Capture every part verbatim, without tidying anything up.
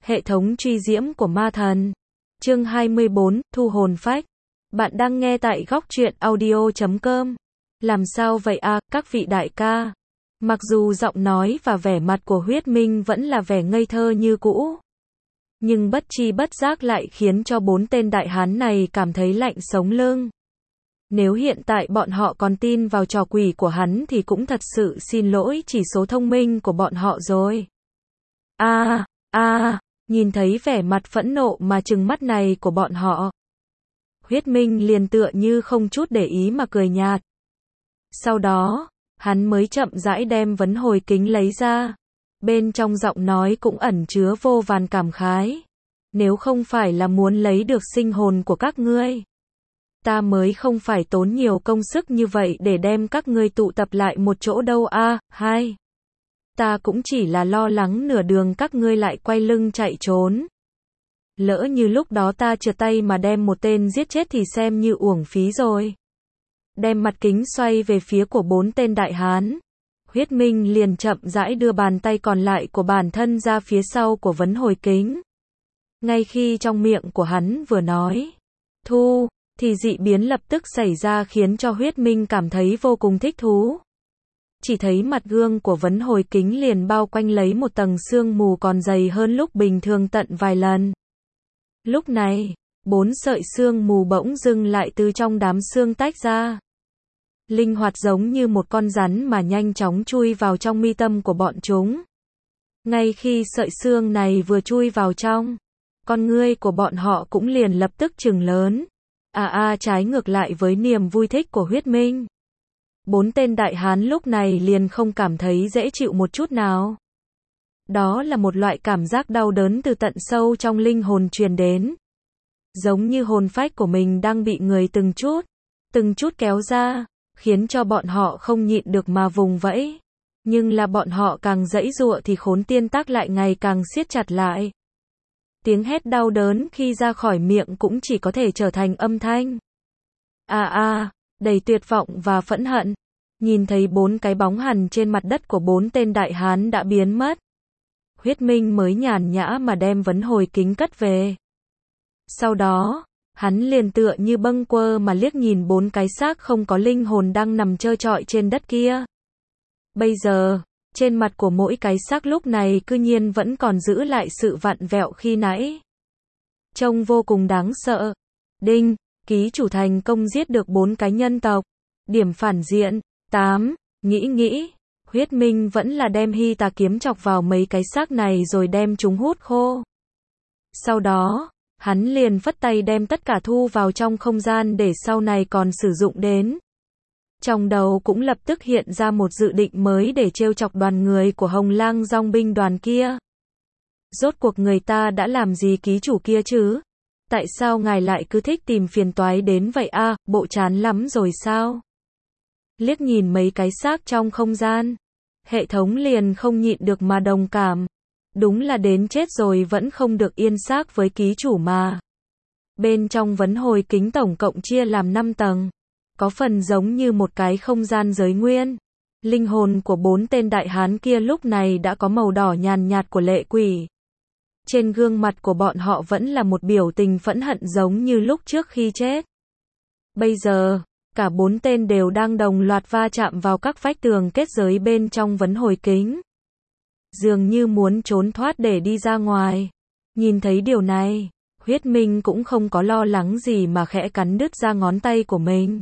Hệ thống truy diễm của ma thần. Chương hai mươi bốn, Thu hồn phách. Bạn đang nghe tại góc truyện audio chấm com. Làm sao vậy à, các vị đại ca? Mặc dù giọng nói và vẻ mặt của Huyết Minh vẫn là vẻ ngây thơ như cũ, nhưng bất chi bất giác lại khiến cho bốn tên đại hán này cảm thấy lạnh sống lưng. Nếu hiện tại bọn họ còn tin vào trò quỷ của hắn thì cũng thật sự xin lỗi chỉ số thông minh của bọn họ rồi. A, a, nhìn thấy vẻ mặt phẫn nộ mà trừng mắt này của bọn họ, Huyết Minh liền tựa như không chút để ý mà cười nhạt. Sau đó, hắn mới chậm rãi đem vấn hồi kính lấy ra. Bên trong giọng nói cũng ẩn chứa vô vàn cảm khái. Nếu không phải là muốn lấy được sinh hồn của các ngươi, ta mới không phải tốn nhiều công sức như vậy để đem các ngươi tụ tập lại một chỗ đâu a. À, hai. Ta cũng chỉ là lo lắng nửa đường các ngươi lại quay lưng chạy trốn. Lỡ như lúc đó ta trượt tay mà đem một tên giết chết thì xem như uổng phí rồi. Đem mặt kính xoay về phía của bốn tên đại hán, Huyết Minh liền chậm rãi đưa bàn tay còn lại của bản thân ra phía sau của vấn hồi kính. Ngay khi trong miệng của hắn vừa nói thu, thì dị biến lập tức xảy ra khiến cho Huyết Minh cảm thấy vô cùng thích thú. Chỉ thấy mặt gương của vấn hồi kính liền bao quanh lấy một tầng sương mù còn dày hơn lúc bình thường tận vài lần. Lúc này, bốn sợi sương mù bỗng dưng lại từ trong đám sương tách ra. Linh hoạt giống như một con rắn mà nhanh chóng chui vào trong mi tâm của bọn chúng. Ngay khi sợi sương này vừa chui vào trong, con ngươi của bọn họ cũng liền lập tức trừng lớn. À à, trái ngược lại với niềm vui thích của Huyết Minh, bốn tên đại hán lúc này liền không cảm thấy dễ chịu một chút nào. Đó là một loại cảm giác đau đớn từ tận sâu trong linh hồn truyền đến. Giống như hồn phách của mình đang bị người từng chút, từng chút kéo ra, khiến cho bọn họ không nhịn được mà vùng vẫy. Nhưng là bọn họ càng giãy giụa thì khốn tiên tắc lại ngày càng siết chặt lại. Tiếng hét đau đớn khi ra khỏi miệng cũng chỉ có thể trở thành âm thanh. À à, đầy tuyệt vọng và phẫn hận. Nhìn thấy bốn cái bóng hằn trên mặt đất của bốn tên đại hán đã biến mất, Huyết Minh mới nhàn nhã mà đem vấn hồi kính cất về. Sau đó, hắn liền tựa như bâng quơ mà liếc nhìn bốn cái xác không có linh hồn đang nằm trơ trọi trên đất kia. Bây giờ, trên mặt của mỗi cái xác lúc này cư nhiên vẫn còn giữ lại sự vặn vẹo khi nãy. Trông vô cùng đáng sợ. Đinh, ký chủ thành công giết được bốn cái nhân tộc. Điểm phản diện, tám, nghĩ nghĩ. Huyết Minh vẫn là đem hy tà kiếm chọc vào mấy cái xác này rồi đem chúng hút khô. Sau đó, hắn liền phất tay đem tất cả thu vào trong không gian để sau này còn sử dụng đến. Trong đầu cũng lập tức hiện ra một dự định mới để trêu chọc đoàn người của Hồng Lang Dòng binh đoàn kia. Rốt cuộc người ta đã làm gì ký chủ kia chứ? Tại sao ngài lại cứ thích tìm phiền toái đến vậy a, à, bộ chán lắm rồi sao? Liếc nhìn mấy cái xác trong không gian, hệ thống liền không nhịn được mà đồng cảm. Đúng là đến chết rồi vẫn không được yên xác với ký chủ mà. Bên trong vấn hồi kính tổng cộng chia làm năm tầng. Có phần giống như một cái không gian giới nguyên. Linh hồn của bốn tên đại hán kia lúc này đã có màu đỏ nhàn nhạt của lệ quỷ. Trên gương mặt của bọn họ vẫn là một biểu tình phẫn hận giống như lúc trước khi chết. Bây giờ, cả bốn tên đều đang đồng loạt va chạm vào các vách tường kết giới bên trong vấn hồi kính. Dường như muốn trốn thoát để đi ra ngoài. Nhìn thấy điều này, Huyết Minh cũng không có lo lắng gì mà khẽ cắn đứt ra ngón tay của mình.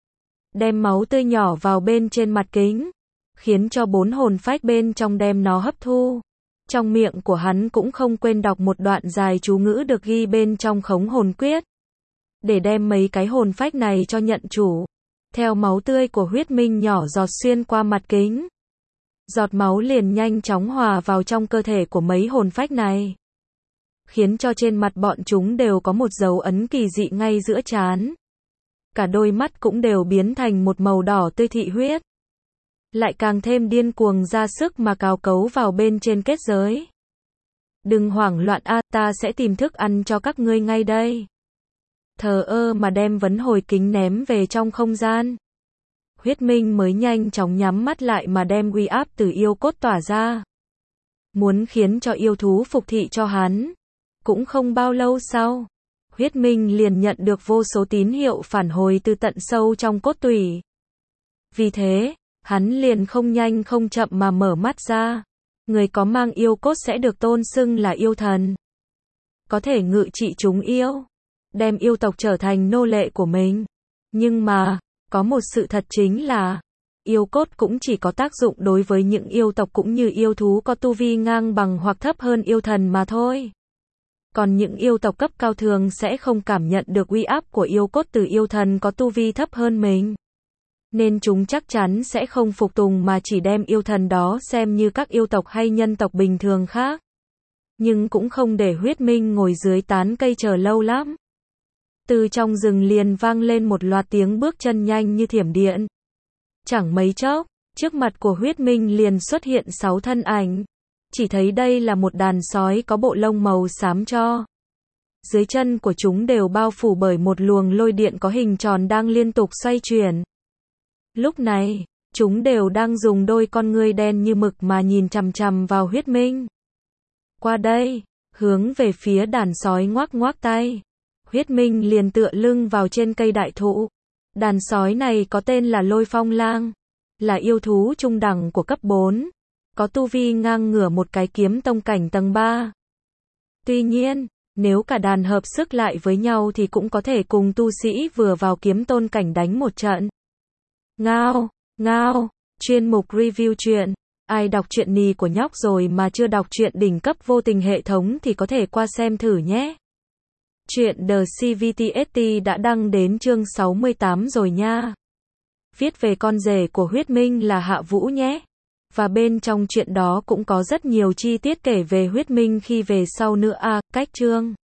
Đem máu tươi nhỏ vào bên trên mặt kính, khiến cho bốn hồn phách bên trong đem nó hấp thu. Trong miệng của hắn cũng không quên đọc một đoạn dài chú ngữ được ghi bên trong khống hồn quyết. Để đem mấy cái hồn phách này cho nhận chủ. Theo máu tươi của Huyết Minh nhỏ giọt xuyên qua mặt kính, giọt máu liền nhanh chóng hòa vào trong cơ thể của mấy hồn phách này, khiến cho trên mặt bọn chúng đều có một dấu ấn kỳ dị ngay giữa trán. Cả đôi mắt cũng đều biến thành một màu đỏ tươi thị huyết. Lại càng thêm điên cuồng ra sức mà cào cấu vào bên trên kết giới. Đừng hoảng loạn a, ta sẽ tìm thức ăn cho các ngươi ngay đây. Thờ ơ mà đem vấn hồi kính ném về trong không gian. Huyết Minh mới nhanh chóng nhắm mắt lại mà đem uy áp từ yêu cốt tỏa ra. muốn khiến cho yêu thú phục thị cho hắn. Cũng không bao lâu sau, Huyết Minh liền nhận được vô số tín hiệu phản hồi từ tận sâu trong cốt tủy. Vì thế, hắn liền không nhanh không chậm mà mở mắt ra. Người có mang yêu cốt sẽ được tôn xưng là yêu thần. Có thể ngự trị chúng yêu, đem yêu tộc trở thành nô lệ của mình. Nhưng mà, có một sự thật chính là, yêu cốt cũng chỉ có tác dụng đối với những yêu tộc cũng như yêu thú có tu vi ngang bằng hoặc thấp hơn yêu thần mà thôi. Còn những yêu tộc cấp cao thường sẽ không cảm nhận được uy áp của yêu cốt từ yêu thần có tu vi thấp hơn mình. Nên chúng chắc chắn sẽ không phục tùng mà chỉ đem yêu thần đó xem như các yêu tộc hay nhân tộc bình thường khác. Nhưng cũng không để Huyết Minh ngồi dưới tán cây chờ lâu lắm. Từ trong rừng liền vang lên một loạt tiếng bước chân nhanh như thiểm điện. Chẳng mấy chốc, trước mặt của Huyết Minh liền xuất hiện sáu thân ảnh. Chỉ thấy đây là một đàn sói có bộ lông màu xám cho. Dưới chân của chúng đều bao phủ bởi một luồng lôi điện có hình tròn đang liên tục xoay chuyển. Lúc này, chúng đều đang dùng đôi con ngươi đen như mực mà nhìn chằm chằm vào Huyết Minh. Qua đây, hướng về phía đàn sói ngoác ngoác tay. Huyết Minh liền tựa lưng vào trên cây đại thụ. Đàn sói này có tên là Lôi Phong Lang, là yêu thú trung đẳng của cấp bốn, có tu vi ngang ngửa một cái kiếm tông cảnh tầng ba. Tuy nhiên, nếu cả đàn hợp sức lại với nhau thì cũng có thể cùng tu sĩ vừa vào kiếm tôn cảnh đánh một trận. Ngao, ngao, chuyên mục review truyện. Ai đọc truyện nì của nhóc rồi mà chưa đọc truyện đỉnh cấp vô tình hệ thống thì có thể qua xem thử nhé. Truyện The xê vê tê ét tê đã đăng đến chương sáu mươi tám rồi nha. Viết về con rể của Huyết Minh là Hạ Vũ nhé. Và bên trong truyện đó cũng có rất nhiều chi tiết kể về Huyết Minh khi về sau nữa à, cách chương.